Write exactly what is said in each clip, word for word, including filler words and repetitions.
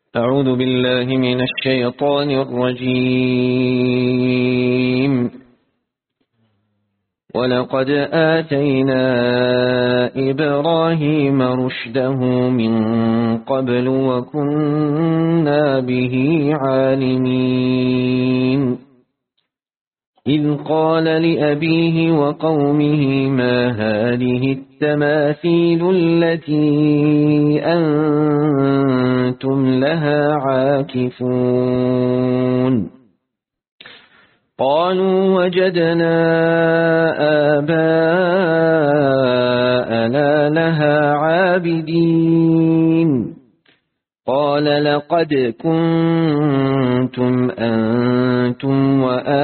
أعوذ بالله من الشيطان الرجيم. ولقد آتينا إبراهيم رشده من قبل وكنا به عالمين. إذ قال لأبيه وقومه ما هذه التماثيل التي أنتم لها عاكفون؟ قالوا وجدنا آباءنا لها عابدين. قال لقد كنتم أنتم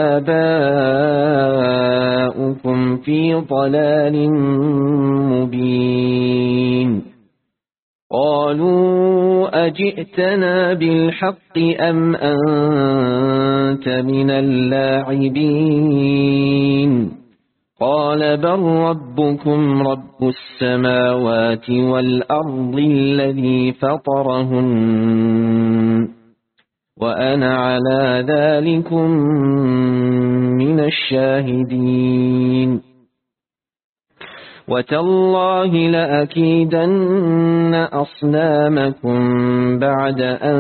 وآباؤكم في ضلال مبين. قالوا أجئتنا بالحق أم أنت من اللاعبين؟ قال بل ربكم رب السماوات والأرض الذي فطرهن وأنا على ذلكم من الشاهدين. وتالله لأكيدن أصنامكم بعد أن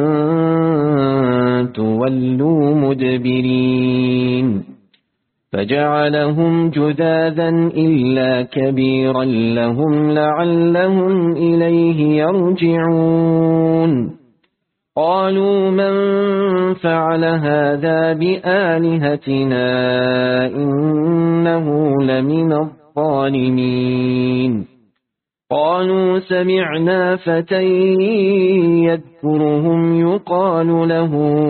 تولوا مدبرين. فجعلهم جذاذا إلا كبيرا لهم لعلهم إليه يرجعون. قالوا من فعل هذا بآلهتنا إنه لمن الظالمين. قالوا سمعنا فتى يذكرهم يقال له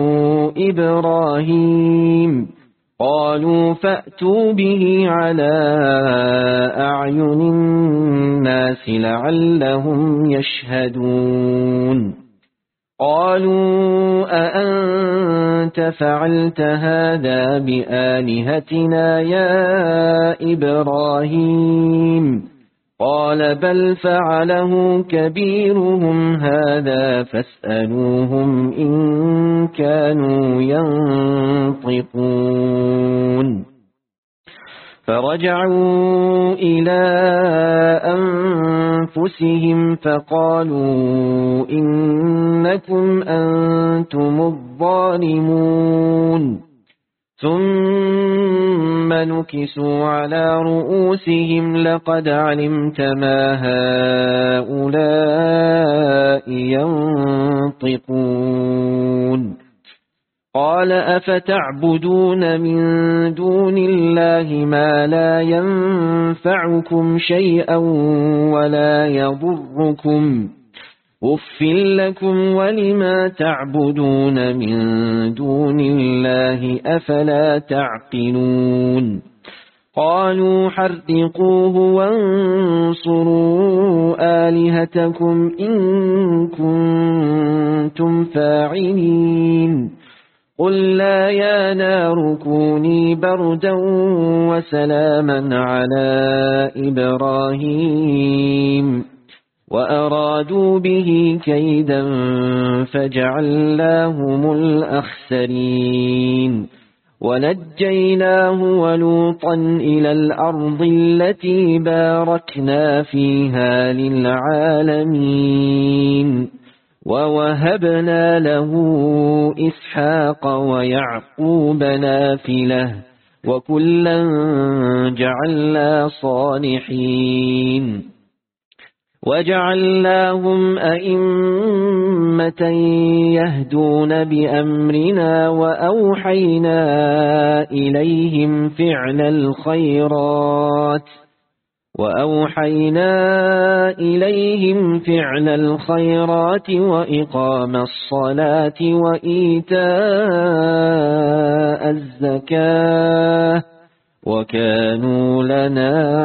إبراهيم. قالوا فأتوا به على أعين الناس لعلهم يشهدون. قالوا أأنت فعلت هذا بآلهتنا يا إبراهيم؟ قال بل فعله كبيرهم هذا فاسألوهم إن كانوا ينطقون. فرجعوا إلى أنفسهم فقالوا إنكم أنتم الظالمون. ثم نكسوا على رؤوسهم لقد علمت ما هؤلاء ينطقون. قال أفتعبدون من دون الله ما لا ينفعكم شيئا ولا يضركم أف لكم ولما تعبدون من دون الله أفلا تعقلون. قالوا حرقوه وانصروا آلهتكم إن كنتم فاعلين. قل لا يا نار كوني بردا وسلاما على إبراهيم وأرادوا به كيدا فجعلناهم الأخسرين. ونجيناه ولوطا إلى الأرض التي باركنا فيها للعالمين. ووهبنا له إسحاق ويعقوب نافلة وكلا جعلنا صالحين. وجعلناهم أئمة يهدون بأمرنا وأوحينا إليهم فعل الخيرات وأوحينا إليهم فعل الخيرات وإقام الصلاة وإيتاء الزكاة وكانوا لنا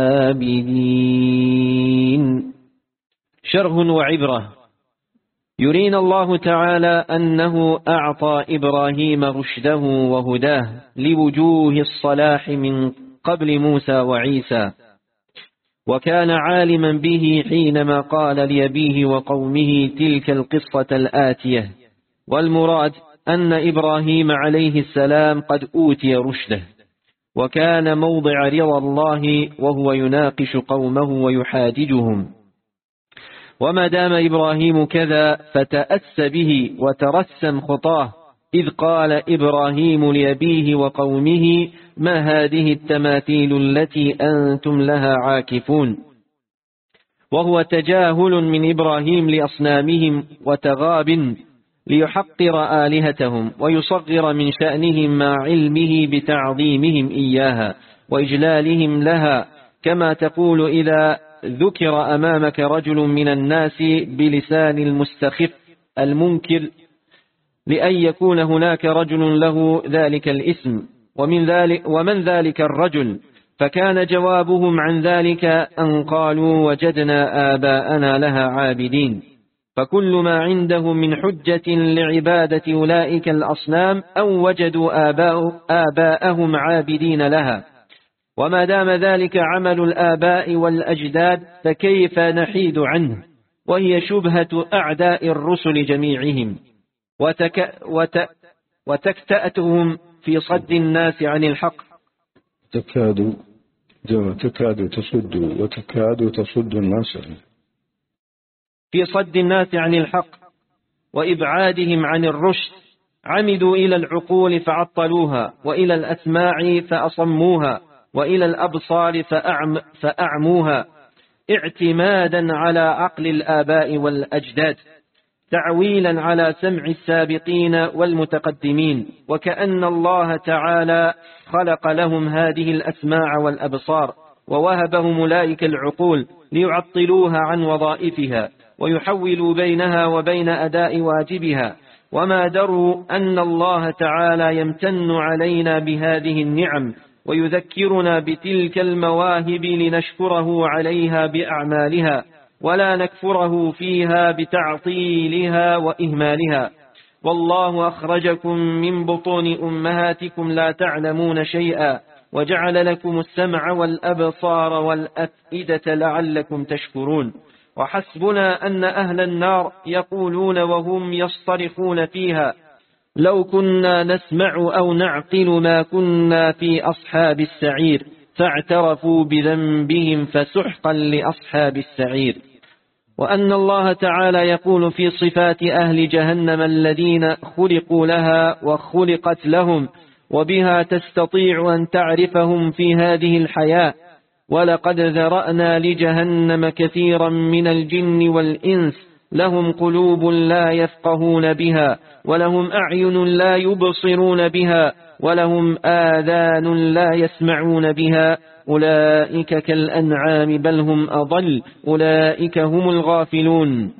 عابدين. شرح وعبرة. يرينا الله تعالى أنه أعطى إبراهيم رشده وهداه لوجوه الصلاح من قبل موسى وعيسى، وكان عالما به حينما قال لأبيه وقومه تلك القصة الآتية والمراد أن إبراهيم عليه السلام قد أوتي رشده، وكان موضع رضا الله وهو يناقش قومه ويحاججهم. وما دام إبراهيم كذا فتأس به وترسم خطاه، إذ قال إبراهيم لأبيه وقومه: ما هذه التماثيل التي أنتم لها عاكفون؟ وهو تجاهل من إبراهيم لأصنامهم وتغاب ليحقر آلهتهم ويصغر من شأنهم مع علمه بتعظيمهم إياها وإجلالهم لها، كما تقول إذا ذكر أمامك رجل من الناس بلسان المستخف المنكر لأن يكون هناك رجل له ذلك الاسم، ومن ذلك ومن ذلك الرجل؟ فكان جوابهم عن ذلك أن قالوا: وجدنا آباءنا لها عابدين. فكل ما عندهم من حجة لعبادة أولئك الأصنام أو وجدوا آباء آباءهم عابدين لها. وما دام ذلك عمل الآباء والأجداد فكيف نحيد عنه؟ وهي شبهة أعداء الرسل جميعهم، وتك وت وتكتأتهم في صد الناس عن الحق. تكاد تكاد تصد وتكاد تصد الناس في صد الناس عن الحق وإبعادهم عن الرشد. عمدوا إلى العقول فعطلوها، وإلى الأسماع فأصموها، وإلى الأبصار فأعم فأعموها، اعتمادا على عقل الآباء والأجداد، تعويلا على سمع السابقين والمتقدمين، وكأن الله تعالى خلق لهم هذه الأسماع والأبصار ووهبهم أولئك العقول ليعطلوها عن وظائفها ويحولوا بينها وبين أداء واجبها، وما دروا أن الله تعالى يمتن علينا بهذه النعم ويذكرنا بتلك المواهب لنشكره عليها بأعمالها ولا نكفره فيها بتعطيلها وإهمالها. والله أخرجكم من بطون أمهاتكم لا تعلمون شيئا وجعل لكم السمع والأبصار والأفئدة لعلكم تشكرون. وحسبنا أن أهل النار يقولون وهم يصطرخون فيها: لو كنا نسمع أو نعقل ما كنا في أصحاب السعير، فاعترفوا بذنبهم فسحقا لأصحاب السعير. وأن الله تعالى يقول في صفات أهل جهنم الذين خلقوا لها وخلقت لهم وبها تستطيع أن تعرفهم في هذه الحياة: ولقد ذرأنا لجهنم كثيرا من الجن والإنس لهم قلوب لا يفقهون بها ولهم أعين لا يبصرون بها ولهم آذان لا يسمعون بها أولئك كالأنعام بل هم أضل أولئك هم الغافلون.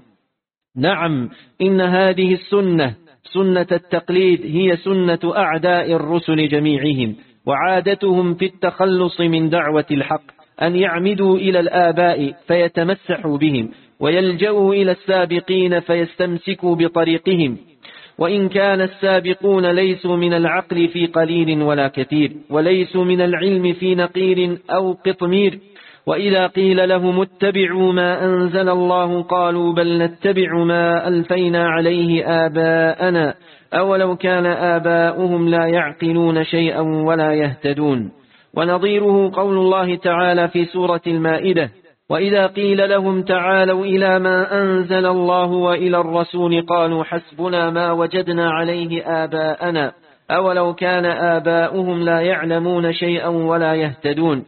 نعم، إن هذه السنة سنة التقليد هي سنة أعداء الرسل جميعهم، وعادتهم في التخلص من دعوة الحق أن يعمدوا إلى الآباء فيتمسحوا بهم، ويلجأوا إلى السابقين فيستمسكوا بطريقهم، وإن كان السابقون ليسوا من العقل في قليل ولا كثير، وليسوا من العلم في نقير أو قطمير. وإذا قيل لهم اتبعوا ما أنزل الله قالوا بل نتبع ما ألفينا عليه آباءنا أولو كان آباؤهم لا يعقلون شيئا ولا يهتدون. ونظيره قول الله تعالى في سورة المائدة: وإذا قيل لهم تعالوا إلى ما أنزل الله وإلى الرسول قالوا حسبنا ما وجدنا عليه آباءنا أولو كان آباؤهم لا يعلمون شيئا ولا يهتدون.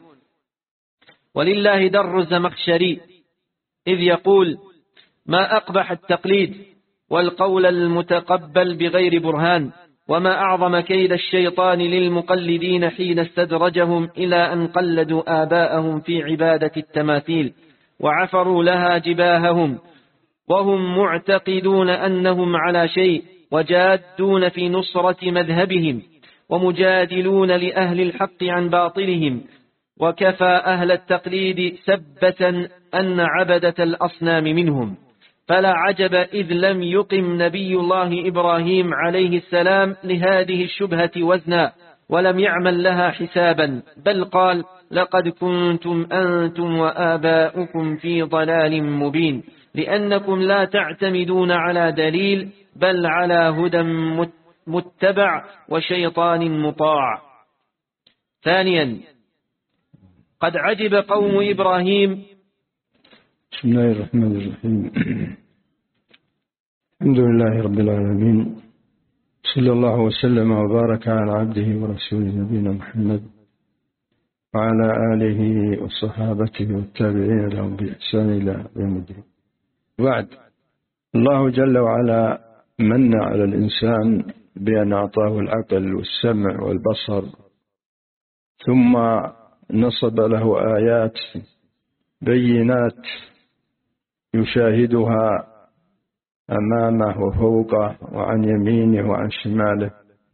ولله در الزمخشري إذ يقول: ما أقبح التقليد والقول المتقبل بغير برهان، وما أعظم كيد الشيطان للمقلدين حين استدرجهم إلى أن قلدوا آباءهم في عبادة التماثيل وعفروا لها جباههم وهم معتقدون أنهم على شيء، وجادون في نصرة مذهبهم ومجادلون لأهل الحق عن باطلهم. وكفى أهل التقليد سبة أن عبدة الأصنام منهم. فلا عجب إذ لم يقم نبي الله إبراهيم عليه السلام لهذه الشبهة وزنا ولم يعمل لها حسابا، بل قال: لقد كنتم أنتم وآباؤكم في ضلال مبين، لأنكم لا تعتمدون على دليل بل على هدى متبع وشيطان مطاع. ثانيا قد عجب قوم إبراهيم. بسم الله الرحمن الرحيم. الحمد لله رب العالمين، صلى الله وسلم وبارك على عبده ورسوله نبينا محمد وعلى آله وصحابته والتابعين لهم بإحسان إلى يوم الدين. بعد، الله جل وعلا من على الإنسان بأن أعطاه العقل والسمع والبصر، ثم نصب له آيات بينات يشاهدها أمامه وفوقه وعن يمينه وعن شماله،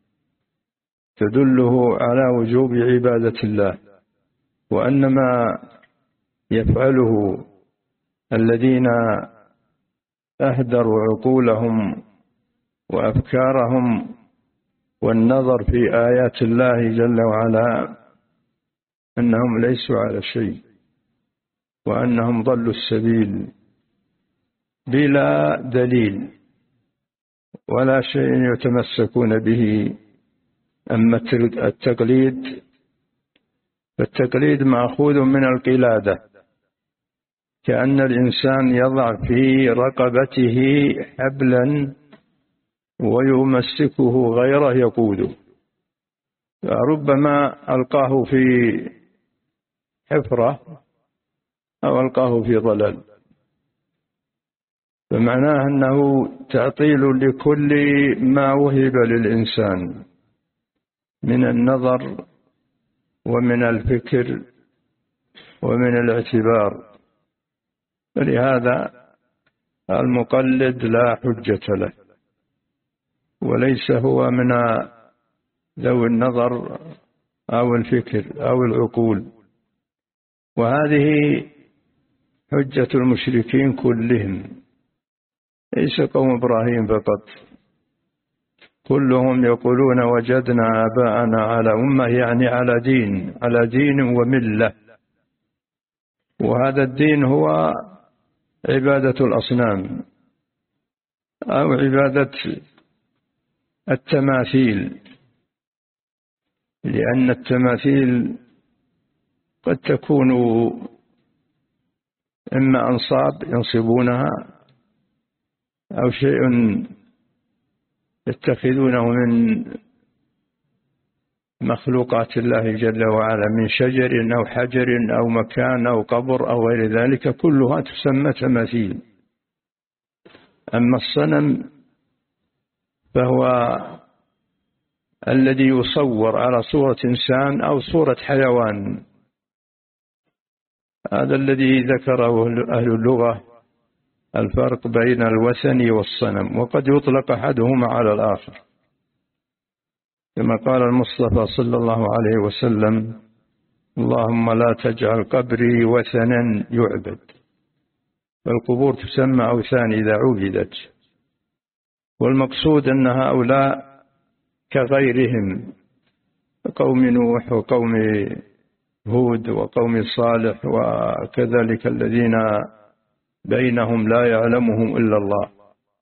تدله على وجوب عبادة الله، وأن ما يفعله الذين أهدروا عقولهم وأفكارهم والنظر في آيات الله جل وعلا أنهم ليسوا على شيء، وأنهم ضلوا السبيل بلا دليل ولا شيء يتمسكون به. أما التقليد فالتقليد مأخوذ من القلادة، كأن الإنسان يضع في رقبته حبلا ويمسكه غيره يقوده، ربما ألقاه في حفرة أو ألقاه في ضلال. فمعناه أنه تعطيل لكل ما وهب للإنسان من النظر ومن الفكر ومن الاعتبار، فلهذا المقلد لا حجة له، وليس هو من ذوي النظر أو الفكر أو العقول. وهذه حجة المشركين كلهم، ليس قوم إبراهيم فقط، كلهم يقولون وجدنا آباءنا على أمة، يعني على دين على دين وملة. وهذا الدين هو عبادة الأصنام أو عبادة التماثيل، لأن التماثيل قد تكون إما أنصاب ينصبونها أو شيء يتخذونه من مخلوقات الله جل وعلا، من شجر أو حجر أو مكان أو قبر أو غير ذلك، كلها تسمى تماثيل. أما الصنم فهو الذي يصور على صورة إنسان أو صورة حيوان، هذا الذي ذكره أهل اللغة الفرق بين الوثن والصنم، وقد يطلق أحدهما على الآخر، كما قال المصطفى صلى الله عليه وسلم: اللهم لا تجعل قبري وثنا يعبد. فالقبور تسمى أوثان إذا عبدت، والمقصود أن هؤلاء كغيرهم، قوم نوح وقوم هود وقوم صالح وكذلك الذين بينهم لا يعلمهم إلا الله،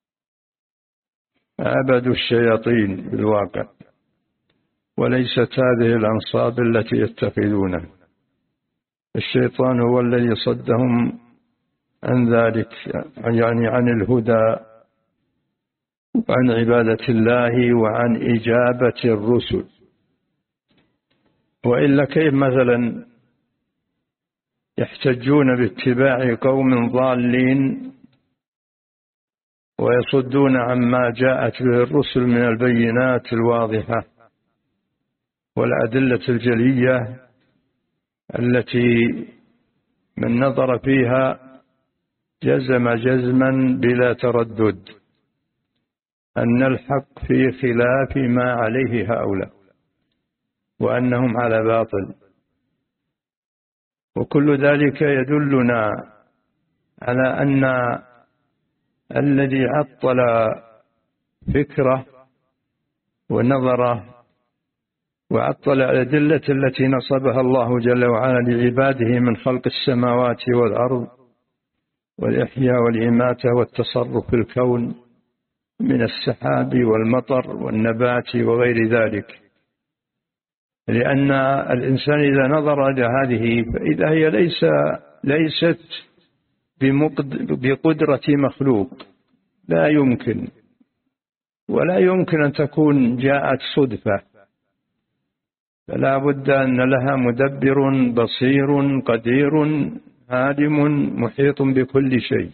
عبدوا الشياطين بالواقع، وليست هذه الأنصاب التي يتخذونها. الشيطان هو الذي صدهم عن ذلك، يعني عن الهدى وعن عبادة الله وعن إجابة الرسل. وإلا كيف مثلا يحتجون باتباع قوم ضالين ويصدون عما جاءت به الرسل من البينات الواضحة والأدلة الجلية التي من نظر فيها جزم جزما بلا تردد أن الحق في خلاف ما عليه هؤلاء، وأنهم على باطل. وكل ذلك يدلنا على أن الذي عطل فكره ونظره وعطل الأدلة التي نصبها الله جل وعلا لعباده من خلق السماوات والأرض والإحياء والإماتة والتصرف في الكون من السحاب والمطر والنبات وغير ذلك، لأن الإنسان إذا نظر إلى هذه فإذا هي ليس ليست بقدرة مخلوق، لا يمكن، ولا يمكن أن تكون جاءت صدفة، فلا بد أن لها مدبر بصير قدير عالم محيط بكل شيء،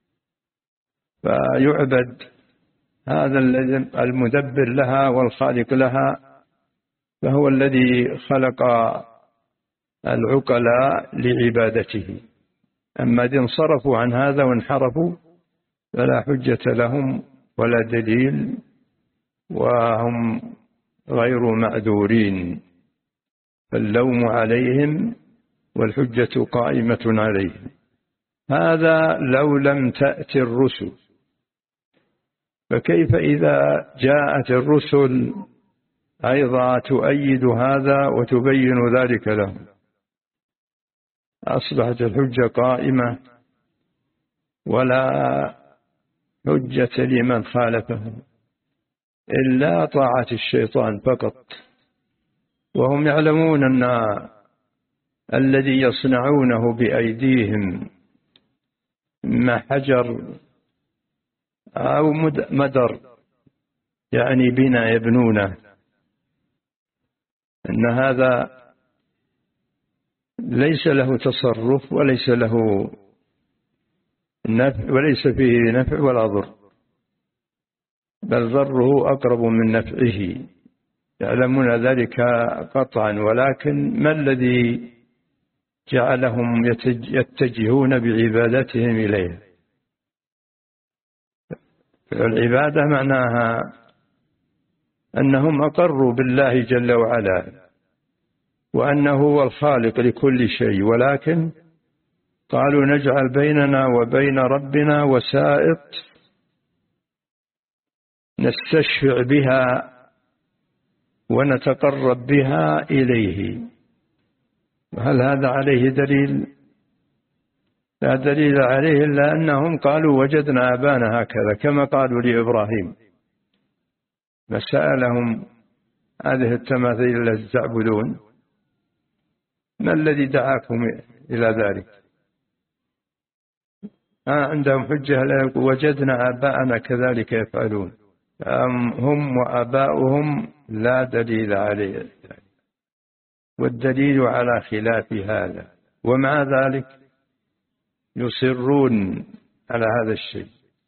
فيعبد هذا المدبر لها والخالق لها، فهو الذي خلق العقلاء لعبادته. أما إذا انصرفوا عن هذا وانحرفوا فلا حجة لهم ولا دليل، وهم غير معذورين، فاللوم عليهم والحجة قائمة عليهم. هذا لو لم تأتي الرسل، فكيف إذا جاءت الرسل أيضا تؤيد هذا وتبين ذلك لهم؟ أصبحت الحجة قائمة ولا حجة لمن خالفهم إلا طاعة الشيطان فقط، وهم يعلمون أن الذي يصنعونه بأيديهم ما حجر أو مدر يعني بنا يبنونه، أن هذا ليس له تصرف وليس له نفع، وليس فيه نفع ولا ضر، بل ضره أقرب من نفعه، يعلمون ذلك قطعا، ولكن ما الذي جعلهم يتجهون بعبادتهم إليه؟ العبادة معناها أنهم أقروا بالله جل وعلا وأنه هو الخالق لكل شيء، ولكن قالوا نجعل بيننا وبين ربنا وسائط نستشفع بها ونتقرب بها إليه. هل هذا عليه دليل؟ لا دليل عليه، إلا أنهم قالوا وجدنا آبانا هكذا، كما قالوا لإبراهيم فسألهم هذه التماثيل التي تعبدون ما الذي دعاكم إلى ذلك؟ آه عندهم حجة، وجدنا آباءنا كذلك يفعلون، هم وآباؤهم لا دليل عليه، والدليل على خلاف هذا، ومع ذلك يصرون على هذا الشيء،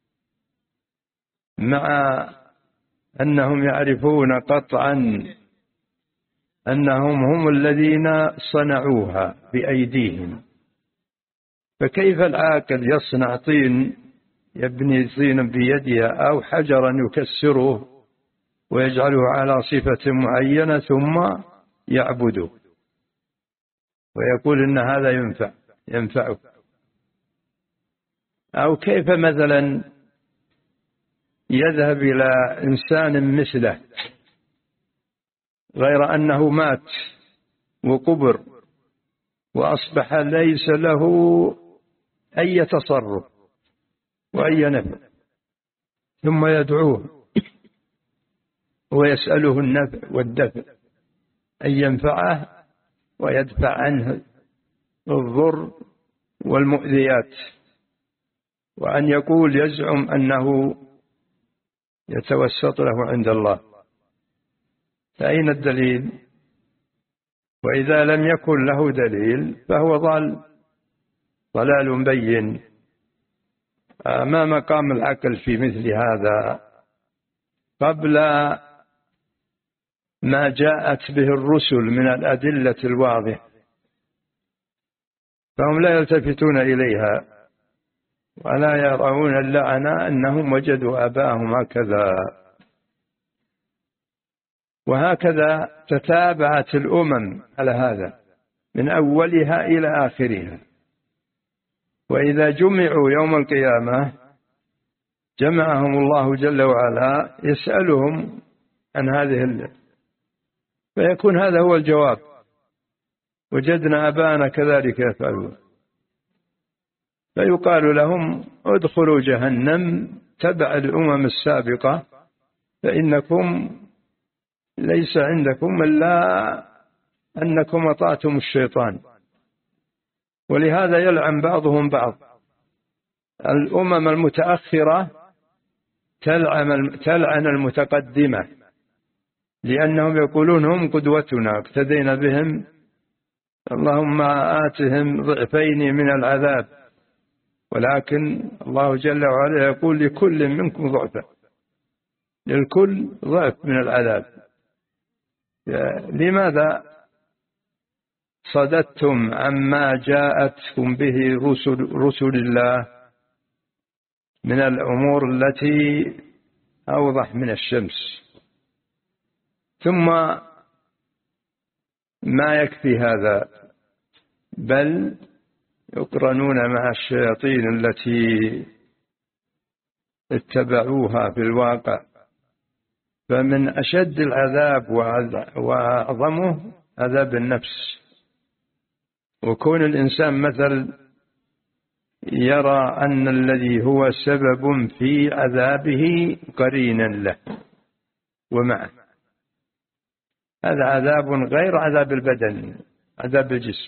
مع أنهم يعرفون قطعا أنهم هم الذين صنعوها بأيديهم. فكيف العاقل يصنع طين، يبني طينا بيده أو حجرا يكسره ويجعله على صفة معينة ثم يعبده ويقول إن هذا ينفع ينفعك؟ أو كيف مثلا يذهب إلى إنسان مثله غير أنه مات وقبر وأصبح ليس له أي تصرف وأي نفع، ثم يدعوه ويسأله النفع والدفع، أن ينفعه ويدفع عنه الضر والمؤذيات، وأن يقول يزعم أنه يتوسط له عند الله، فأين الدليل؟ وإذا لم يكن له دليل فهو ضال ضلال بين. ما مقام العقل في مثل هذا قبل ما جاءت به الرسل من الأدلة الواضحة؟ فهم لا يلتفتون إليها ولا يرون اللعنة أنهم وجدوا آباءهم هكذا. وهكذا تتابعت الأمم على هذا من أولها إلى آخرها، وإذا جمعوا يوم القيامة جمعهم الله جل وعلا يسألهم عن هذه اللعنة، فيكون هذا هو الجواب: وجدنا آباءنا كذلك يفعلون. فيقال لهم ادخلوا جهنم تبع الأمم السابقة فإنكم ليس عندكم إلا أنكم أطعتم الشيطان. ولهذا يلعن بعضهم بعض. الأمم المتأخرة تلعن تلعن المتقدمة لأنهم يقولون هم قدوتنا اقتدينا بهم، اللهم آتهم ضعفين من العذاب. ولكن الله جل وعلا يقول لكل منكم ضعفا، للكل ضعف من العذاب. لماذا صددتم عما جاءتكم به رسل, رسل الله من الأمور التي أوضح من الشمس؟ ثم ما يكفي هذا، بل يقرنون مع الشياطين التي اتبعوها في الواقع. فمن أشد العذاب وأعظمه عذاب النفس. وكون الإنسان مثل يرى أن الذي هو سبب في عذابه قرينا له ومعه، هذا عذاب غير عذاب البدن، عذاب الجسم.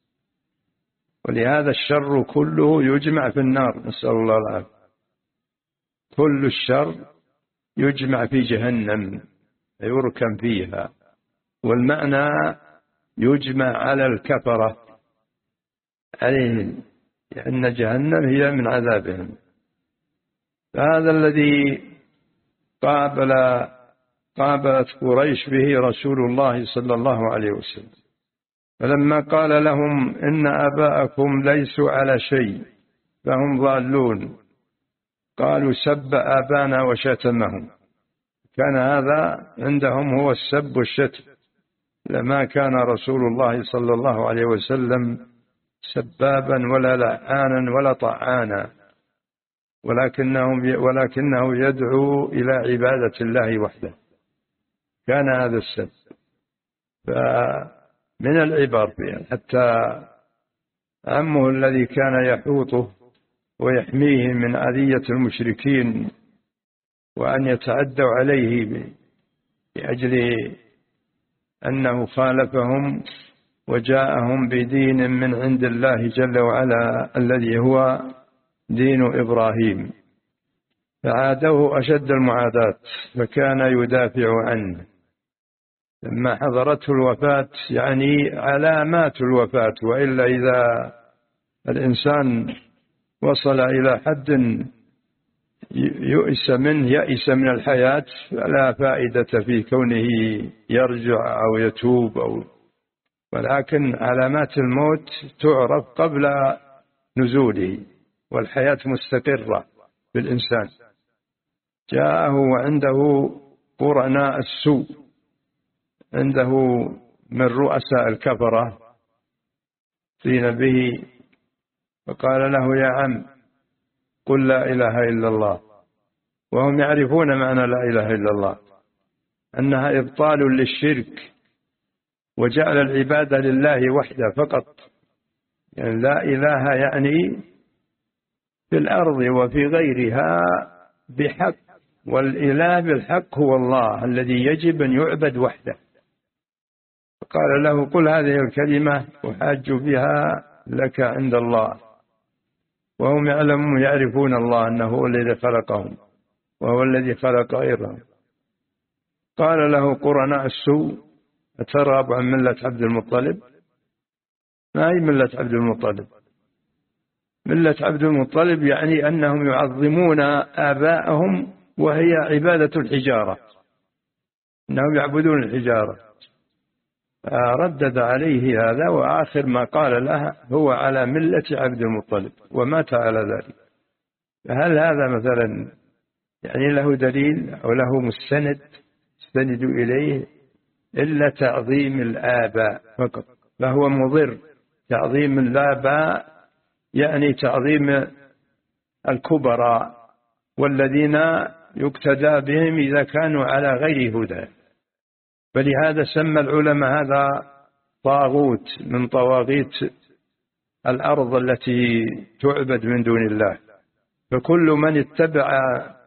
ولهذا الشر كله يجمع في النار، نسأل الله العافية. كل الشر يجمع في جهنم يركم فيها، والمعنى يجمع على الكفرة عليهم، لأن جهنم هي من عذابهم. فهذا الذي قابل قابلت قريش به رسول الله صلى الله عليه وسلم. فلما قال لهم إن آباءكم ليسوا على شيء فهم ضالون، قالوا سب آبانا وشتمهم. كان هذا عندهم هو السب والشتم، لما كان رسول الله صلى الله عليه وسلم سبابا ولا لعانا ولا طعانا، ولكنهم ولكنه يدعو إلى عبادة الله وحده. كان هذا السب. فمن العبر فيه حتى عمه الذي كان يحوطه ويحميه من أذية المشركين وأن يتعدوا عليه لأجل أنه خالفهم وجاءهم بدين من عند الله جل وعلا الذي هو دين إبراهيم، فعادوه أشد المعاداة، فكان يدافع عنه. لما حضرته الوفاة، يعني علامات الوفاة، وإلا إذا الإنسان وصل إلى حد يؤس منه يأس من الحياة فلا فائدة في كونه يرجع أو يتوب أو، ولكن علامات الموت تعرف قبل نزوله، والحياة مستقرة بالإنسان. جاءه وعنده قرناء السوء، عنده من رؤساء الكفرة قيل به، فقال له يا عم قل لا إله إلا الله، وهم يعرفون معنى لا إله إلا الله أنها إبطال للشرك وجعل العبادة لله وحده فقط. يعني لا إله يعني في الأرض وفي غيرها بحق، والإله بالحق هو الله الذي يجب أن يعبد وحده. فقال له قل هذه الكلمة أحاج بها لك عند الله، وهم يعلمون يعرفون الله أنه هو الذي خلقهم وهو الذي خلق غيرهم. قال له قرناء السوء أترغب عن ملة عبد المطلب؟ ما هي ملة عبد المطلب؟ ملة عبد المطلب يعني أنهم يعظمون آباءهم، وهي عبادة الحجارة، أنهم يعبدون الحجارة. ردد عليه هذا، وآخر ما قال لها هو على ملة عبد المطلب، ومات على ذلك. فهل هذا مثلا يعني له دليل أو له مستند استند إليه إلا تعظيم الآباء فقط؟ فهو مضر. تعظيم الآباء يعني تعظيم الكبراء والذين يقتدى بهم إذا كانوا على غير هدى. فلهذا سمى العلماء هذا طاغوت من طواغيت الأرض التي تعبد من دون الله. فكل من اتبع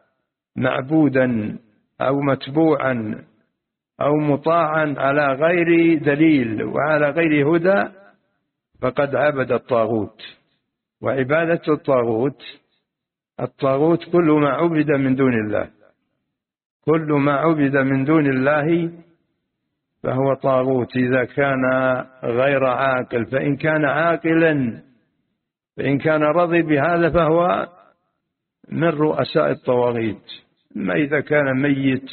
معبودا أو متبوعا أو مطاعا على غير دليل وعلى غير هدى فقد عبد الطاغوت. وعبادة الطاغوت الطاغوت كل ما عبد من دون الله، كل ما عبد من دون الله فهو طاغوت إذا كان غير عاقل. فإن كان عاقلا، فإن كان رضي بهذا فهو من رؤساء الطواغيت. ما إذا كان ميت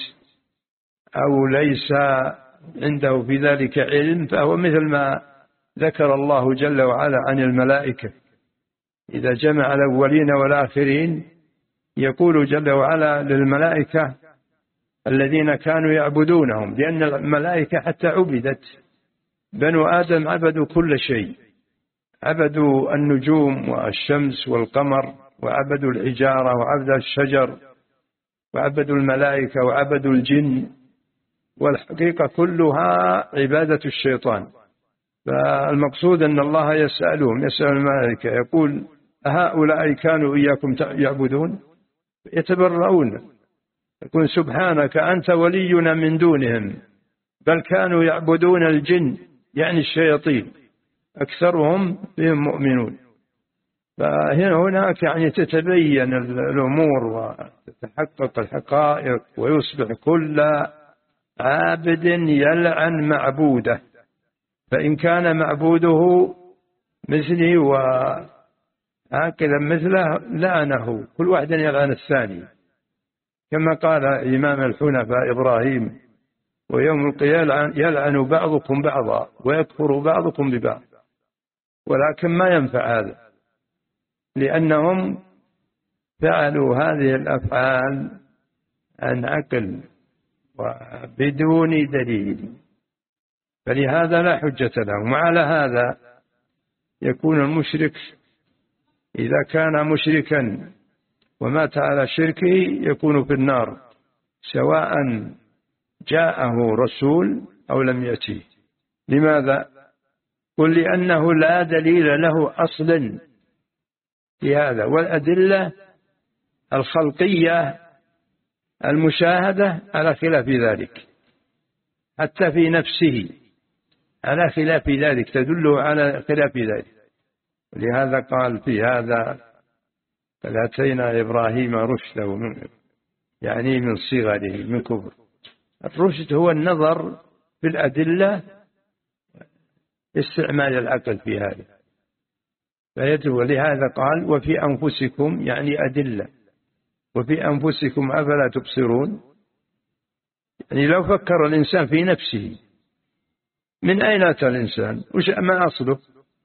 أو ليس عنده في ذلك علم فهو مثل ما ذكر الله جل وعلا عن الملائكة إذا جمع الأولين والآخرين، يقول جل وعلا للملائكة الذين كانوا يعبدونهم، لأن الملائكة حتى عبدت، بنو آدم عبدوا كل شيء، عبدوا النجوم والشمس والقمر، وعبدوا الحجارة وعبدوا الشجر، وعبدوا الملائكة وعبدوا الجن، والحقيقة كلها عبادة الشيطان. فالمقصود أن الله يسألهم، يسأل الملائكة يقول أهؤلاء كانوا إياكم يعبدون؟ يتبرؤون، يقول سبحانك أنت ولينا من دونهم بل كانوا يعبدون الجن، يعني الشياطين، أكثرهم بهم مؤمنون. فهنا هناك يعني تتبين الأمور وتتحقق الحقائق، ويصبح كل عابد يلعن معبوده. فإن كان معبوده مثلي وعاقلا مثله لعنه، كل واحد يلعن الثاني، كما قال إمام الحنفاء إبراهيم ويوم القيامة يلعن بعضكم بعضا ويكفر بعضكم ببعض. ولكن ما ينفع هذا، لأنهم فعلوا هذه الأفعال عن عقل وبدون دليل، فلهذا لا حجة لهم. وعلى هذا يكون المشرك إذا كان مشركا ومات على شركه يكون في النار، سواء جاءه رسول أو لم يأتيه. لماذا؟ قل لأنه لا دليل له أصلا في هذا، والأدلة الخلقية المشاهدة على خلاف ذلك، حتى في نفسه على خلاف ذلك، تدل على خلاف ذلك. لهذا قال في هذا قد آتينا إبراهيم رشده من يعني من صغره من كبر. الرشد هو النظر في الأدلة، استعمال العقل في هذا فيدعو. لهذا قال وفي أنفسكم يعني أدلة، وفي أنفسكم أفلا تبصرون. يعني لو فكر الإنسان في نفسه، من أين أتى الإنسان؟ وش ما أصله؟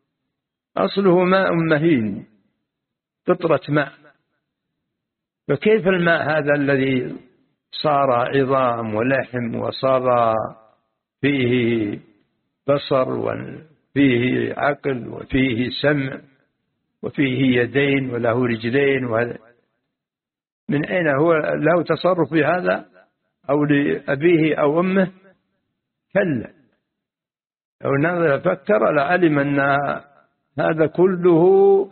أصله ماء مهين، قطرة ماء، فكيف الماء هذا الذي صار عظام ولحم وصار فيه بصر وفيه عقل وفيه سمع وفيه يدين وله رجلين، وهذا من أين هو له تصرف بهذا؟ أو لأبيه أو أمه؟ كلا، لو نظر فكر لعلم أن هذا كله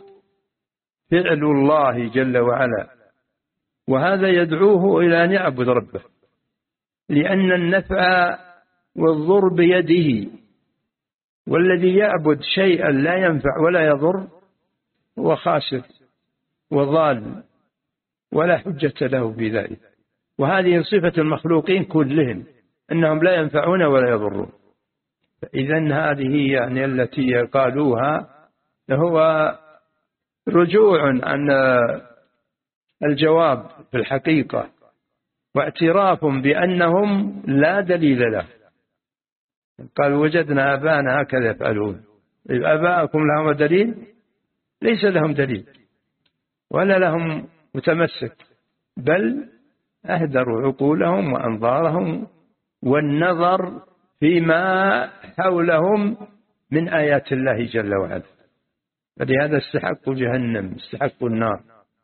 فعل الله جل وعلا، وهذا يدعوه إلى أن يعبد ربه، لأن النفع والضر بيده، والذي يعبد شيئا لا ينفع ولا يضر هو خاسر وضال ولا حجة له في ذلك. وهذه صفة المخلوقين كلهم، أنهم لا ينفعون ولا يضرون. إذن هذه يعني التي قالوها هو رجوع عن الجواب في الحقيقة، واعتراف بأنهم لا دليل له. قال وجدنا آباءنا هكذا يفعلون. آباءكم لهم دليل؟ ليس لهم دليل ولا لهم متمسك، بل أهدروا عقولهم وأنظارهم والنظر فيما حولهم من آيات الله جل وعلا، فلهذا استحقوا جهنم، استحقوا النار.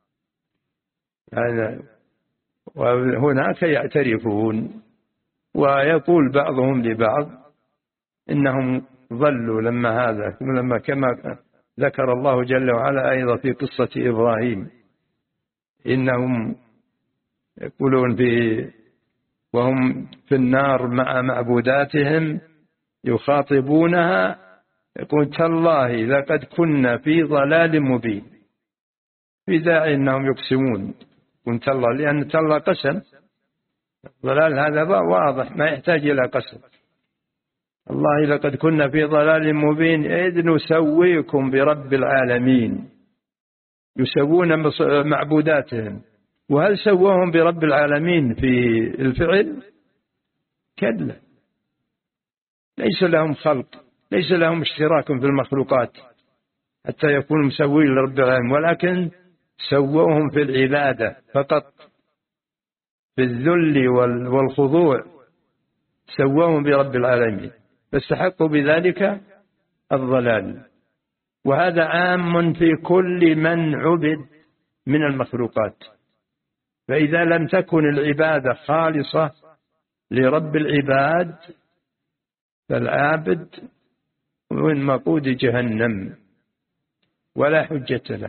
وهناك يعترفون ويقول بعضهم لبعض إنهم ضلوا لما هذا، لما كما ذكر الله جل وعلا أيضا في قصة إبراهيم إنهم يقولون في وهم في النار مع معبوداتهم يخاطبونها يقول تالله لقد كنا في ضلال مبين. في داعي أنهم يقسمون يقول تالله، لأن تالله قسم، ضلال هذا واضح ما يحتاج إلى قسم. الله لقد كنا في ضلال مبين إذ نسويكم برب العالمين. يسوون معبوداتهم، وهل سووهم برب العالمين في الفعل؟ كلا، ليس لهم خلق، ليس لهم اشتراك في المخلوقات حتى يكونوا مسوين لرب العالمين، ولكن سووهم في العبادة فقط، في الذل والخضوع سووهم برب العالمين، فاستحقوا بذلك الضلال. وهذا عام في كل من عبد من المخلوقات. فإذا لم تكن العبادة خالصة لرب العباد فالعابد من مقود جهنم ولا حجة له.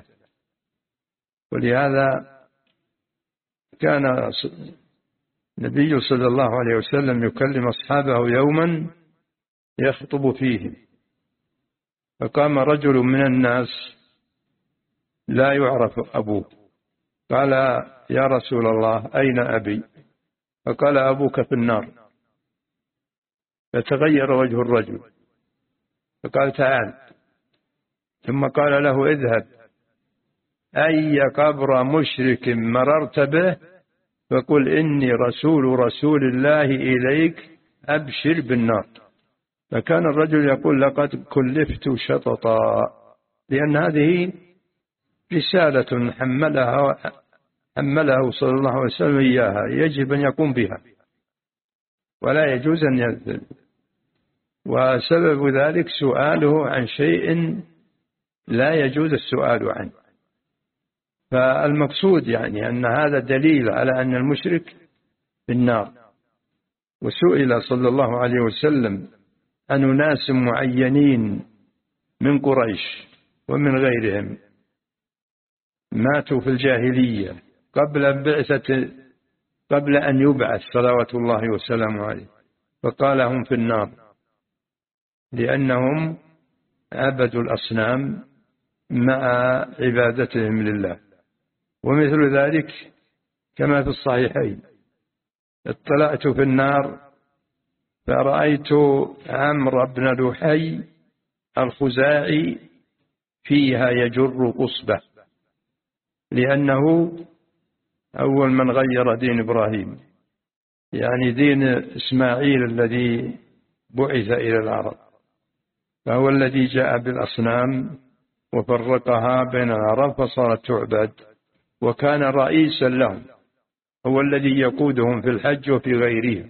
ولهذا كان النبي صلى الله عليه وسلم يكلم أصحابه يوما يخطب فيه، فقام رجل من الناس لا يعرف أبوه، قال يا رسول الله أين أبي؟ فقال أبوك في النار. فتغير وجه الرجل فقال تعال، ثم قال له اذهب أي قبر مشرك مررت به فقل إني رسول رسول الله إليك أبشر بالنار. فكان الرجل يقول لقد كلفت شططا، لأن هذه رسالة حملها حمله صلى الله عليه وسلم إياها، يجب أن يقوم بها ولا يجوز أن يذل. وسبب ذلك سؤاله عن شيء لا يجوز السؤال عنه. فالمقصود يعني أن هذا دليل على أن المشرك في النار. وسئل صلى الله عليه وسلم عن أناس معينين من قريش ومن غيرهم ماتوا في الجاهلية قبل بعثة قبل أن يبعث صلوات الله وسلامه عليه، فقال هم في النار لأنهم عبدوا الأصنام مع عبادتهم لله. ومثل ذلك كما في الصحيحين اطلعت في النار فرأيت عمرو بن لحي الخزاعي فيها يجر قصبة، لأنه أول من غير دين إبراهيم، يعني دين إسماعيل الذي بعث إلى العرب، فهو الذي جاء بالأصنام وفرقها بين العرب فصارت تعبد، وكان رئيسا لهم، هو الذي يقودهم في الحج وفي غيره.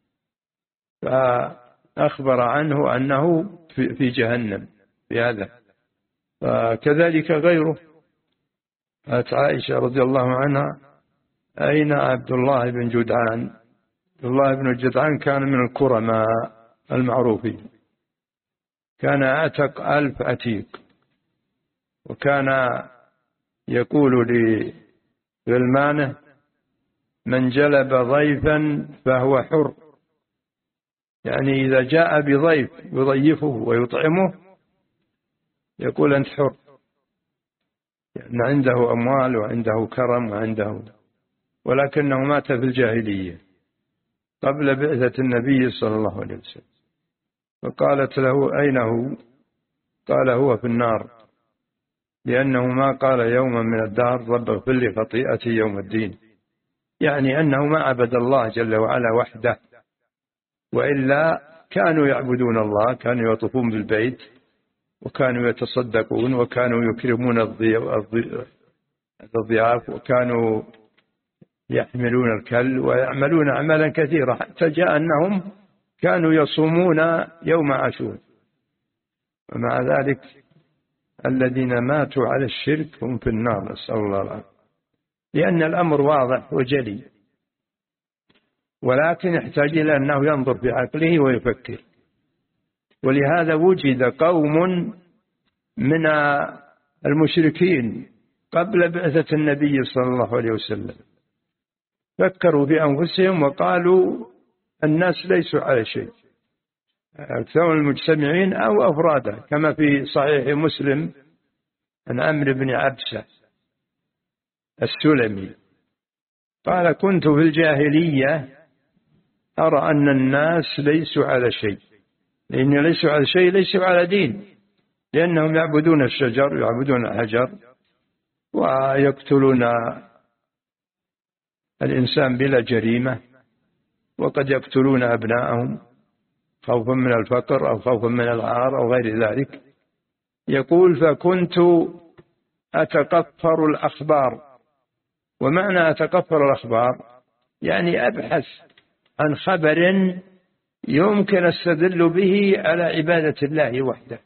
فأخبر عنه أنه في جهنم بهذا. فكذلك غيره. عائشة رضي الله عنها أين عبد الله بن جدعان؟ عبد الله بن جدعان كان من الكرماء المعروفين، كان أعتق ألف عتيق، وكان يقول لغلمانه من جلب ضيفا فهو حر، يعني إذا جاء بضيف يضيفه ويطعمه يقول أنت حر، يعني عنده أموال وعنده كرم وعنده، ولكنه مات في الجاهلية قبل بعثة النبي صلى الله عليه وسلم. فقالت له أين هو؟ قال هو في النار، لأنه ما قال يوما من الدهر رب اغفر لي خطيئتي يوم الدين، يعني أنه ما عبد الله جل وعلا وحده، وإلا كانوا يعبدون الله، كانوا يطوفون بالبيت وكانوا يتصدقون وكانوا يكرمون الضياف وكانوا يحملون الكل ويعملون أعمالا كثيرة، حتى جاء أنهم كانوا يصومون يوم عاشور. ومع ذلك الذين ماتوا على الشرك هم في النار، نسأل الله العافية، لأن الأمر واضح وجلي، ولكن يحتاج إلى أنه ينظر في عقله ويفكر. ولهذا وجد قوم من المشركين قبل بعثة النبي صلى الله عليه وسلم فكروا في أنفسهم وقالوا الناس ليسوا على شيء، أكثر المجتمعين أو أفرادا، كما في صحيح مسلم عن عمرو بن عبسة السلمي قال كنت في الجاهلية أرى أن الناس ليسوا على شيء، لأن ليسوا على شيء ليسوا على دين، لأنهم يعبدون الشجر يعبدون الحجر ويقتلون الإنسان بلا جريمة، وقد يقتلون أبناءهم خوفا من الفقر أو خوفا من العار أو غير ذلك. يقول فكنت أتقفر الأخبار، ومعنى أتقفر الأخبار يعني أبحث عن خبر يمكن استدل به على عبادة الله وحده،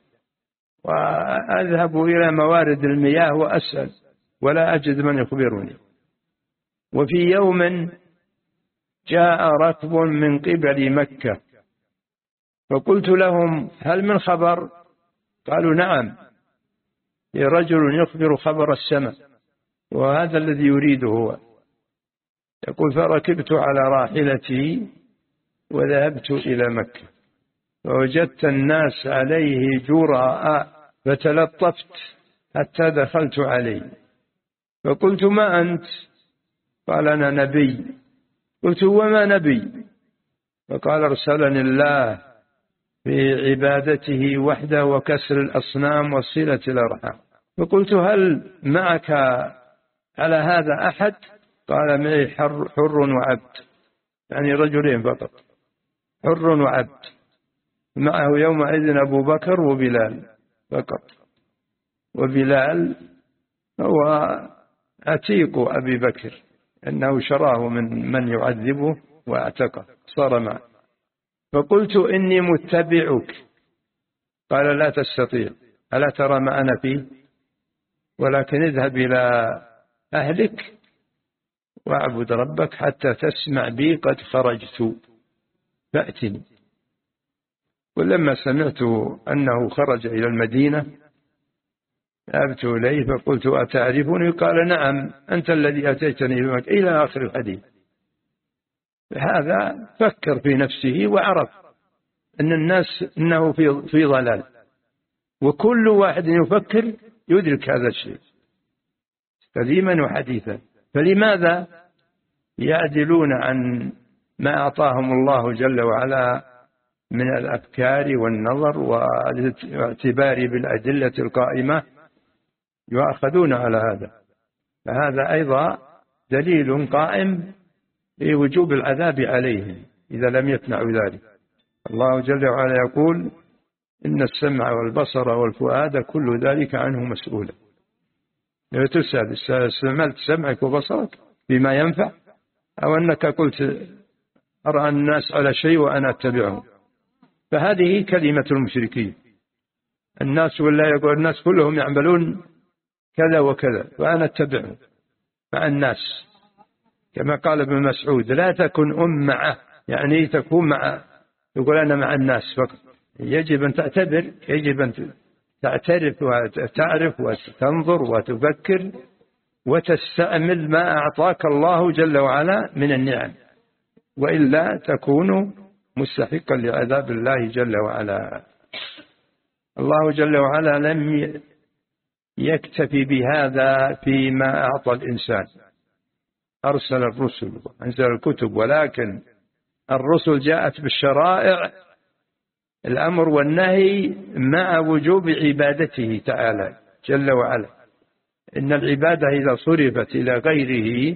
وأذهب إلى موارد المياه وأسأل ولا أجد من يخبرني. وفي يوم جاء ركب من قبل مكة فقلت لهم هل من خبر؟ قالوا نعم، رجل يخبر خبر السماء وهذا الذي يريده هو. يقول فركبت على راحلتي وذهبت إلى مكة فوجدت الناس عليه جراء فتلطفت حتى دخلت عليه فقلت ما أنت؟ قال أنا نبي. قلت وما نبي؟ فقال أرسلني الله في عبادته وحده وكسر الأصنام وصلة الأرحام. فقلت هل معك على هذا أحد؟ قال معي حر, حر وعبد، يعني رجلين فقط، حر وعبد، معه يومئذ أبو بكر وبلال فقط، وبلال هو عتيق أبي بكر أنه شراه من من يعذبه واعتقه صار معه. فقلت إني متبعك. قال لا تستطيع، ألا ترى ما أنا فيه؟ ولكن اذهب إلى أهلك واعبد ربك حتى تسمع بي قد خرجت فأتني. ولما سمعت أنه خرج إلى المدينة ذهبت إليه فقلت أتعرفني؟ قال نعم أنت الذي أتيتني بمكة، إلى آخر الحديث. هذا فكر في نفسه وعرف أن الناس إنه في في ضلال، وكل واحد يفكر يدرك هذا الشيء قديما وحديثا. فلماذا يعدلون عن ما أعطاهم الله جل وعلا من الأفكار والنظر والاعتبار بالأدلة القائمة؟ يؤخذون على هذا. فهذا أيضا دليل قائم بوجوب العذاب عليهم إذا لم يتنعوا ذلك. الله جل وعلا يقول إن السمع والبصر والفؤاد كل ذلك عنه مسؤولا. لو تسأل استعملت سمعك وبصرك بما ينفع، أو أنك قلت أرى الناس على شيء وأنا أتبعهم؟ فهذه كلمة المشركين. الناس ولا يقول الناس كلهم يعملون كذا وكذا وأنا أتبعهم مع الناس، كما قال ابن مسعود لا تكن أمعة، يعني تكون مع، يقول أنا مع الناس فقط. يجب أن تعتبر، يجب أن تعترف وتعرف وتنظر وتفكر وتستعمل ما أعطاك الله جل وعلا من النعم، وإلا تكون مستحقا لعذاب الله جل وعلا. الله جل وعلا لم يكتفي بهذا فيما أعطى الإنسان، أرسل الرسل وأنزل الكتب، ولكن الرسل جاءت بالشرائع الأمر والنهي مع وجوب عبادته تعالى جل وعلا. إن العبادة إذا صرفت إلى غيره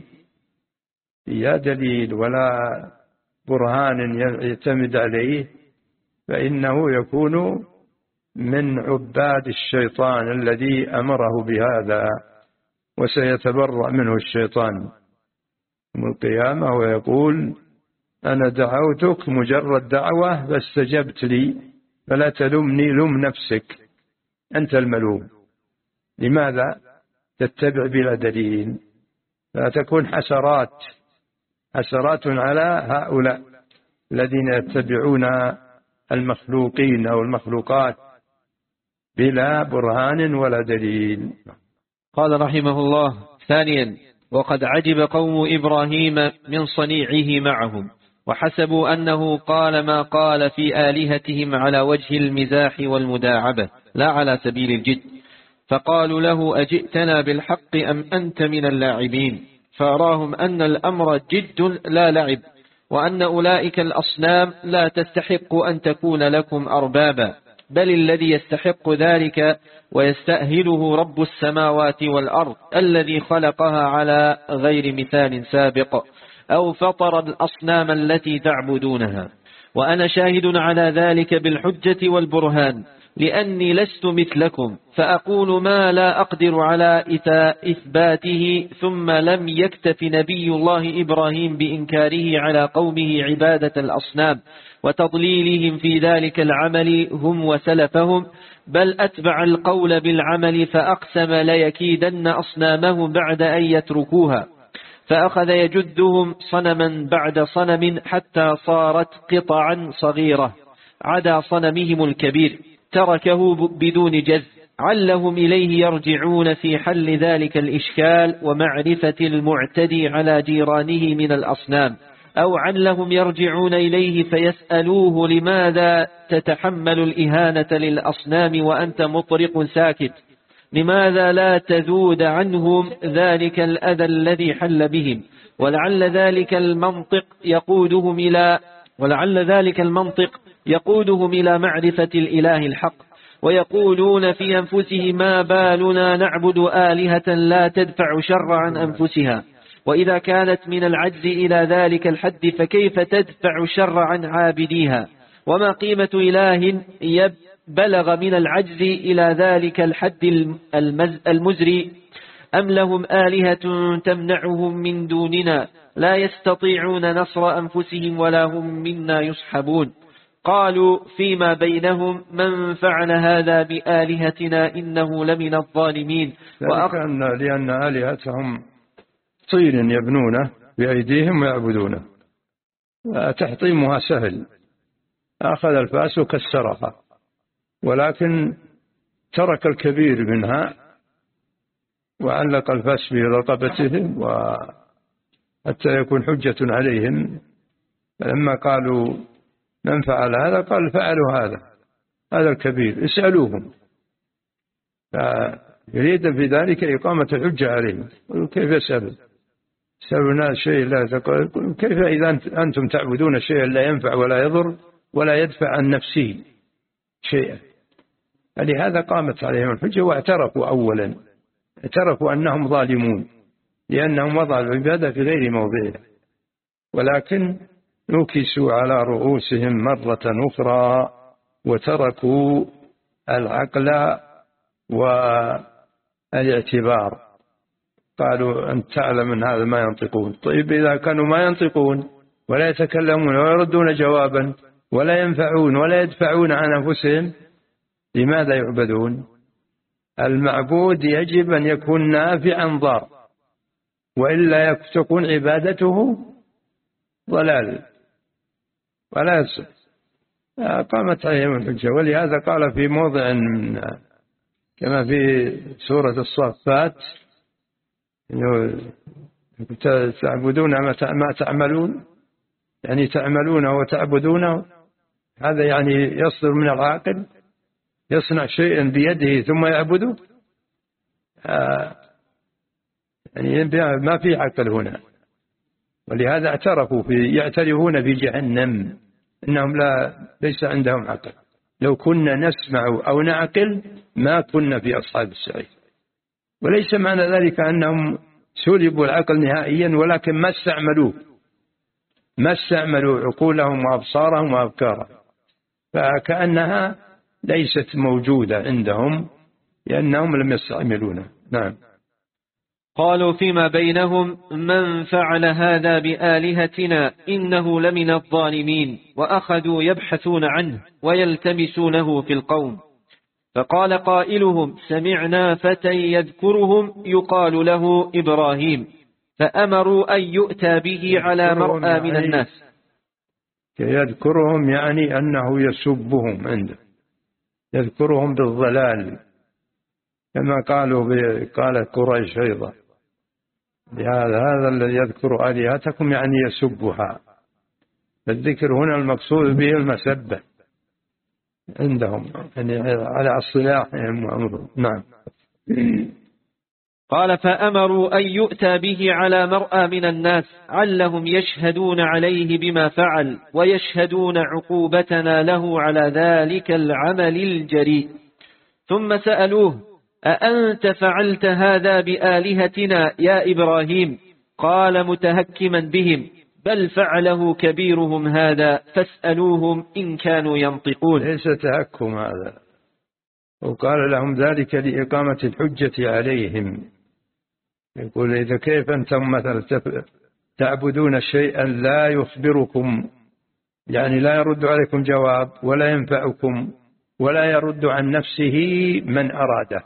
لا دليل ولا برهان يعتمد عليه فإنه يكون من عباد الشيطان الذي أمره بهذا، وسيتبرأ منه الشيطان يوم القيامة ويقول أنا دعوتك مجرد دعوة فاستجبت لي فلا تلومني، لوم نفسك أنت الملوم. لماذا تتبع بلا دليل؟ فتكون حسرات حسرات على هؤلاء الذين يتبعون المخلوقين أو المخلوقات بلا برهان ولا دليل. قال رحمه الله: ثانيا، وقد عجب قوم إبراهيم من صنيعه معهم، وحسبوا أنه قال ما قال في آلهتهم على وجه المزاح والمداعبة لا على سبيل الجد، فقالوا له: أجئتنا بالحق أم أنت من اللاعبين؟ فأراهم أن الأمر جد لا لعب، وأن أولئك الأصنام لا تستحق أن تكون لكم أربابا، بل الذي يستحق ذلك ويستأهله رب السماوات والأرض الذي خلقها على غير مثال سابق، أو فطر الأصنام التي تعبدونها. وأنا شاهد على ذلك بالحجة والبرهان، لأني لست مثلكم، فأقول ما لا أقدر على إثباته، ثم لم يكتف نبي الله إبراهيم بإنكاره على قومه عبادة الأصنام وتضليلهم في ذلك العمل هم وسلفهم، بل أتبع القول بالعمل، فأقسم ليكيدن أصنامهم بعد أن يتركوها، فأخذ يجدهم صنما بعد صنم حتى صارت قطعا صغيرة، عدا صنمهم الكبير تركه بدون جذ، علهم إليه يرجعون في حل ذلك الإشكال ومعرفة المعتدي على جيرانه من الأصنام، أو علهم يرجعون إليه فيسألوه: لماذا تتحمل الإهانة للأصنام وأنت مطرق ساكت؟ لماذا لا تذود عنهم ذلك الأذى الذي حل بهم؟ ولعل ذلك المنطق يقودهم إلى ولعل ذلك المنطق يقودهم إلى معرفة الإله الحق، ويقولون في أنفسهم: ما بالنا نعبد آلهة لا تدفع شر عن أنفسها؟ وإذا كانت من العجز إلى ذلك الحد فكيف تدفع شر عن عابديها؟ وما قيمة إله بلغ من العجز إلى ذلك الحد المزري؟ أم لهم آلهة تمنعهم من دوننا لا يستطيعون نصر أنفسهم ولا هم منا يصحبون؟ قالوا فيما بينهم: من فعل هذا بآلهتنا إنه لمن الظالمين. وأخ... لأن آلهتهم طين يبنونه بأيديهم ويعبدونه، وتحطيمها سهل، أخذ الفاس وكسرها، ولكن ترك الكبير منها وعلق الفاس في رقبتهم وحتى يكون حجة عليهم. فلما قالوا من فعل هذا قال: فعلوا هذا هذا الكبير، اسألوهم. فيريد في ذلك إقامة الحجة عليهم. كيف يسألوا؟ يسألون شيء لا تقول، كيف إذا أنتم تعبدون شيئا لا ينفع ولا يضر ولا يدفع عن نفسه شيئا؟ فلهذا قامت عليهم الحجة، واعترفوا أولا، اعترفوا أنهم ظالمون لأنهم وضعوا العبادة في غير موضعها، ولكن نكسوا على رؤوسهم مرة أخرى وتركوا العقل والاعتبار. قالوا: أنت تعلم أن هذا ما ينطقون. طيب إذا كانوا ما ينطقون ولا يتكلمون ولا يردون جوابا ولا ينفعون ولا يدفعون عن أنفسهم، لماذا يعبدون؟ المعبود يجب أن يكون نافعا ضار، وإلا تكون عبادته ضلال ولا يصح. قامت عليهم الحجة. ولهذا قال في موضع من كما في سورة الصافات: تعبدون ما تعملون، يعني تعملون وتعبدونه. هذا يعني يصدر من العاقل يصنع شيئا بيده ثم يعبده؟ يعني ما في عقل هنا. ولهذا اعترفوا في يعترفون في جهنم إنهم لا ليس عندهم عقل. لو كنا نسمع أو نعقل ما كنا في أصحاب السعير. وليس معنى ذلك أنهم سلبوا العقل نهائيا، ولكن ما استعملوه، ما استعملوا عقولهم وأبصارهم وأفكارهم، فكأنها ليست موجودة عندهم لأنهم لم يستعملونها. نعم. قالوا فيما بينهم: من فعل هذا بآلهتنا إنه لمن الظالمين، وأخذوا يبحثون عنه ويلتمسونه في القوم. فقال قائلهم: سمعنا فتى يذكرهم يقال له إبراهيم، فأمروا أن يؤتى به على مرأى من الناس. يذكرهم يعني أنه يسبهم عنده، يذكرهم بالضلال كما قالوا قال قريش أيضا لهذا هذا الذي يذكر آلهتكم يعني يسبها. الذكر هنا المقصود به المسبة عندهم يعني على اصطلاحهم وأمرهم. نعم. قال فأمروا أن يؤتى به على مرأى من الناس علهم يشهدون عليه بما فعل ويشهدون عقوبتنا له على ذلك العمل الجريء. ثم سألوه أأنت فعلت هذا بآلهتنا يا إبراهيم؟ قال متهكما بهم بل فعله كبيرهم هذا فاسألوهم إن كانوا ينطقون. ليس تهكم هذا، وقال لهم ذلك لإقامة الحجة عليهم. يقول إذا كيف أنتم مثلا تعبدون شيئا لا يخبركم، يعني لا يرد عليكم جواب ولا ينفعكم ولا يرد عن نفسه من أراده.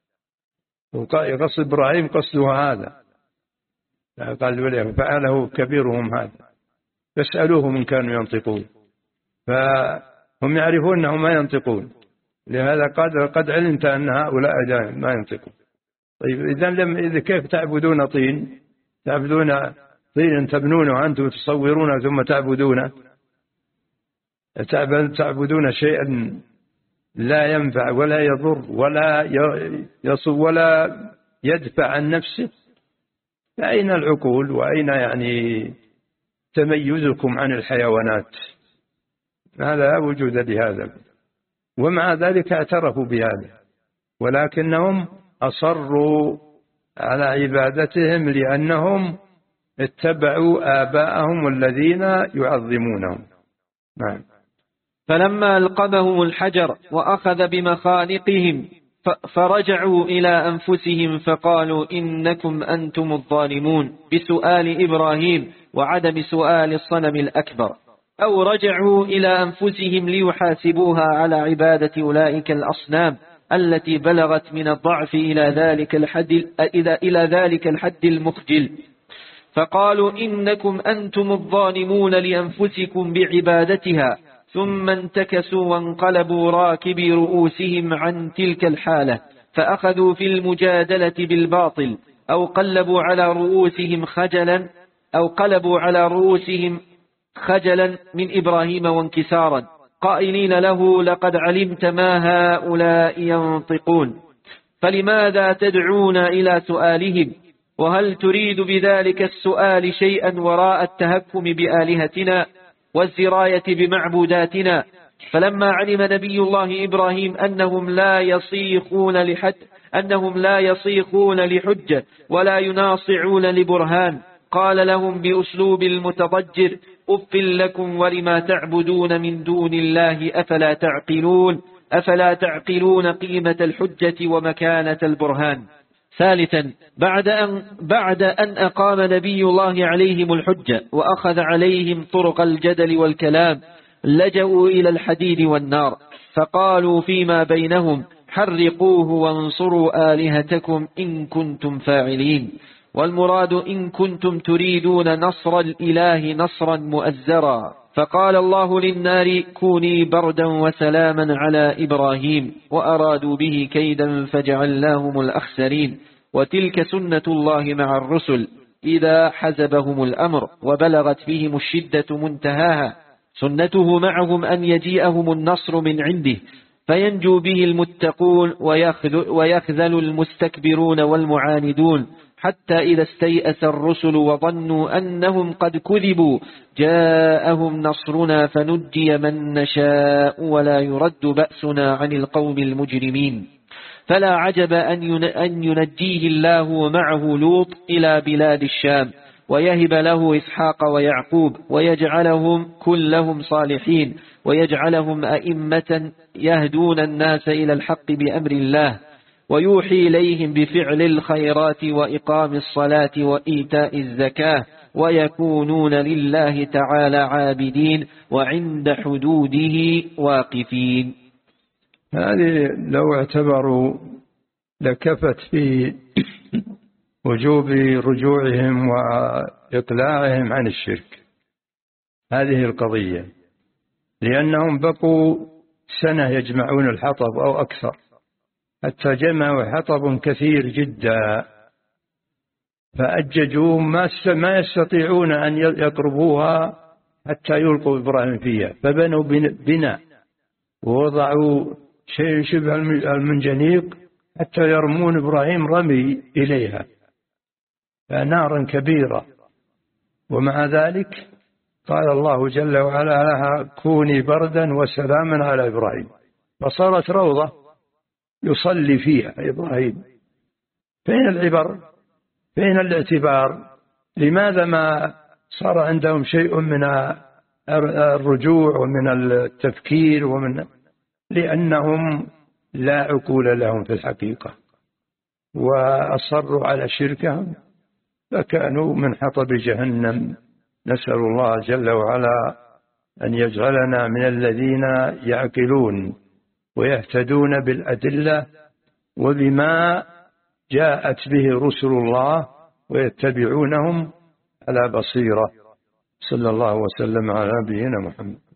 قصد إبراهيم قصده هذا، قال فعله كبيرهم هذا فاسألوهم إن كانوا ينطقون. فهم يعرفون أنهم ما ينطقون، لهذا قد قد علمت أن هؤلاء ما ينطقون. طيب إذا لم إذا كيف تعبدون طين؟ تعبدون طين تبنونه أنتم تصورونه ثم تعبدونه؟ تعبدون شيئا لا ينفع ولا يضر ولا يصو ولا يدفع عن نفسه. فأين العقول وأين يعني تميزكم عن الحيوانات؟ هذا لا وجود لهذا. ومع ذلك اعترفوا بهذا، ولكنهم أصروا على عبادتهم لأنهم اتبعوا آباءهم الذين يعظمونهم. نعم. فلما ألقمهم الحجر وأخذ بمخانقهم فرجعوا إلى أنفسهم فقالوا إنكم أنتم الظالمون بسؤال إبراهيم وعدم سؤال الصنم الأكبر، أو رجعوا إلى أنفسهم ليحاسبوها على عبادة أولئك الأصنام التي بلغت من الضعف إلى ذلك الحد إلى ذلك الحد المخجل. فقالوا إنكم أنتم الظالمون لأنفسكم بعبادتها، ثم انتكسوا وانقلبوا راكبي رؤوسهم عن تلك الحالة فأخذوا في المجادلة بالباطل، أو قلبوا على رؤوسهم خجلا أو قلبوا على رؤوسهم خجلا من إبراهيم وانكسارا، قائلين له لقد علمت ما هؤلاء ينطقون، فلماذا تدعون إلى سؤالهم؟ وهل تريد بذلك السؤال شيئا وراء التهكم بآلهتنا والزراية بمعبوداتنا؟ فلما علم نبي الله إبراهيم أنهم لا يصيخون لحد أنهم لا يصيخون لحجة ولا يناصعون لبرهان، قال لهم بأسلوب المتضجر أف لكم ولما تعبدون من دون الله أفلا تعقلون أفلا تعقلون قيمة الحجة ومكانة البرهان. ثالثا، بعد أن, بعد أن أقام نبي الله عليهم الحجة وأخذ عليهم طرق الجدل والكلام، لجأوا إلى الحديد والنار، فقالوا فيما بينهم حرقوه وانصروا آلهتكم إن كنتم فاعلين. والمراد إن كنتم تريدون نصر الإله نصرا مؤزرا. فقال الله للنار كوني بردا وسلاما على إبراهيم، وأرادوا به كيدا فجعلناهم الأخسرين. وتلك سنة الله مع الرسل إذا حزبهم الأمر وبلغت بهم الشدة منتهاها، سنته معهم أن يجيئهم النصر من عنده فينجو به المتقون ويخذل المستكبرون والمعاندون، حتى إذا استيأس الرسل وظنوا أنهم قد كذبوا جاءهم نصرنا فنجي من نشاء ولا يرد بأسنا عن القوم المجرمين. فلا عجب أن ينجيه الله معه لوط إلى بلاد الشام، ويهب له إسحاق ويعقوب، ويجعلهم كلهم صالحين، ويجعلهم أئمة يهدون الناس إلى الحق بأمر الله، ويوحي إليهم بفعل الخيرات وإقام الصلاة وإيتاء الزكاة، ويكونون لله تعالى عابدين وعند حدوده واقفين. هذه لو اعتبروا لكفت في وجوب رجوعهم وإقلاعهم عن الشرك هذه القضية، لأنهم بقوا سنة يجمعون الحطب أو أكثر. حتى جمعوا حطب كثير جدا، فأججوا ما يستطيعون أن يقربوها حتى يلقوا إبراهيم فيها، فبنوا بناء ووضعوا شيء شبه المنجنيق حتى يرمون إبراهيم رمي إليها، نارا كبيرة. ومع ذلك قال الله جل وعلا لها كوني بردا وسلاما على إبراهيم، فصارت روضة يصلي فيها إبراهيم. فين العبر؟ فين الاعتبار؟ لماذا ما صار عندهم شيء من الرجوع ومن التفكير ومن لأنهم لا عقول لهم في الحقيقة، وأصروا على شركهم فكانوا من حطب جهنم. نسأل الله جل وعلا أن يجعلنا من الذين يعقلون ويهتدون بالأدلة وبما جاءت به رسل الله ويتبعونهم على بصيرة. صلى الله وسلم على نبينا محمد.